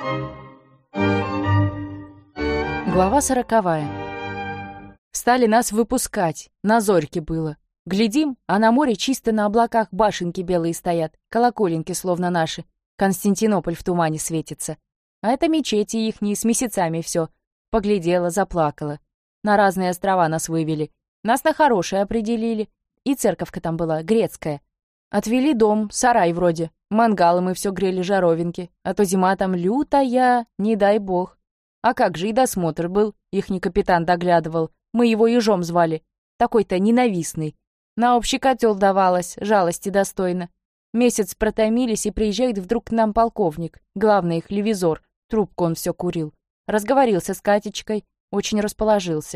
Глава 40. Стали нас выпускать, на зорьке было. Глядим, а на море чисто на облаках башенки белые стоят, колоколенки словно наши. Константинополь в тумане светится. А это мечети ихние, с месяцами все. Поглядела, заплакала. На разные острова нас вывели. Нас на хорошее определили. И церковка там была, грецкая. Отвели дом, сарай вроде. Мангалы мы все грели жаровинки. А то зима там лютая, не дай бог. А как же и досмотр был, ихний капитан доглядывал. Мы его ежом звали. Такой-то ненавистный. На общий котел давалось, жалости достойно. Месяц протомились, и приезжает вдруг к нам полковник. Главный их ревизор. Трубку он все курил. Разговорился с Катечкой, очень расположился.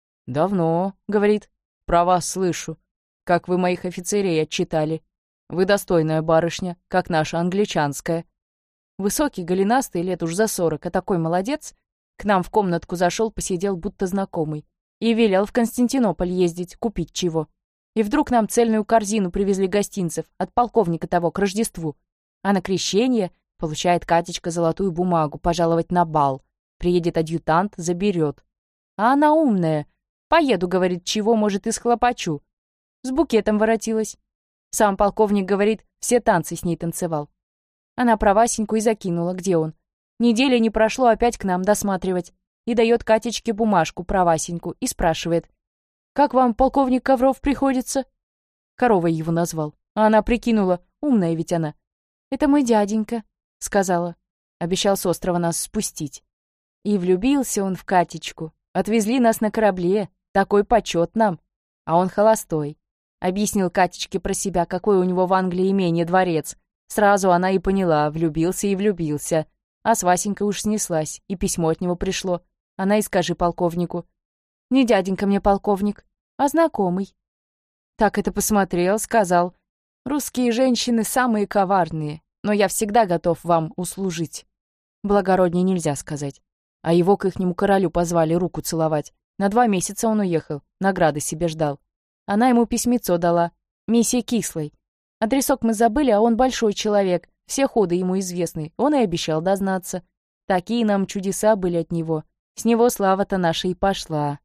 «Давно, — говорит, — про вас слышу. Как вы моих офицерей отчитали. Вы достойная барышня, как наша англичанская». Высокий, голенастый, лет уж за 40, а такой молодец. К нам в комнатку зашел, посидел, будто знакомый. И велел в Константинополь ездить, купить чего. И вдруг нам цельную корзину привезли гостинцев от полковника того к Рождеству. А на крещение получает Катечка золотую бумагу пожаловать на бал. Приедет адъютант, заберет. А она умная. Поеду, говорит, чего, может, и схлопочу. С букетом воротилась. Сам полковник, говорит, все танцы с ней танцевал. Она про Васеньку и закинула, где он. Недели не прошло, опять к нам досматривать. И дает Катечке бумажку про Васеньку и спрашивает: «Как вам, полковник Ковров, приходится?» Коровой его назвал. А она прикинула, умная ведь она. «Это мой дяденька», — сказала. Обещал с острова нас спустить. И влюбился он в Катечку. Отвезли нас на корабле. Такой почет нам. А он холостой. Объяснил Катечке про себя, какой у него в Англии имение, дворец. Сразу она и поняла, влюбился и влюбился. А с Васенькой уж снеслась, и письмо от него пришло. Она и скажи полковнику. Не дяденька мне полковник, а знакомый. Так это посмотрел, сказал: «Русские женщины самые коварные, но я всегда готов вам услужить». Благороднее нельзя сказать. А его к ихнему королю позвали руку целовать. На 2 месяца он уехал, награды себе ждал. Она ему письмецо дала, миссия кислой. Адресок мы забыли, а он большой человек, все ходы ему известны, он и обещал дознаться. Такие нам чудеса были от него. С него слава-то наша и пошла.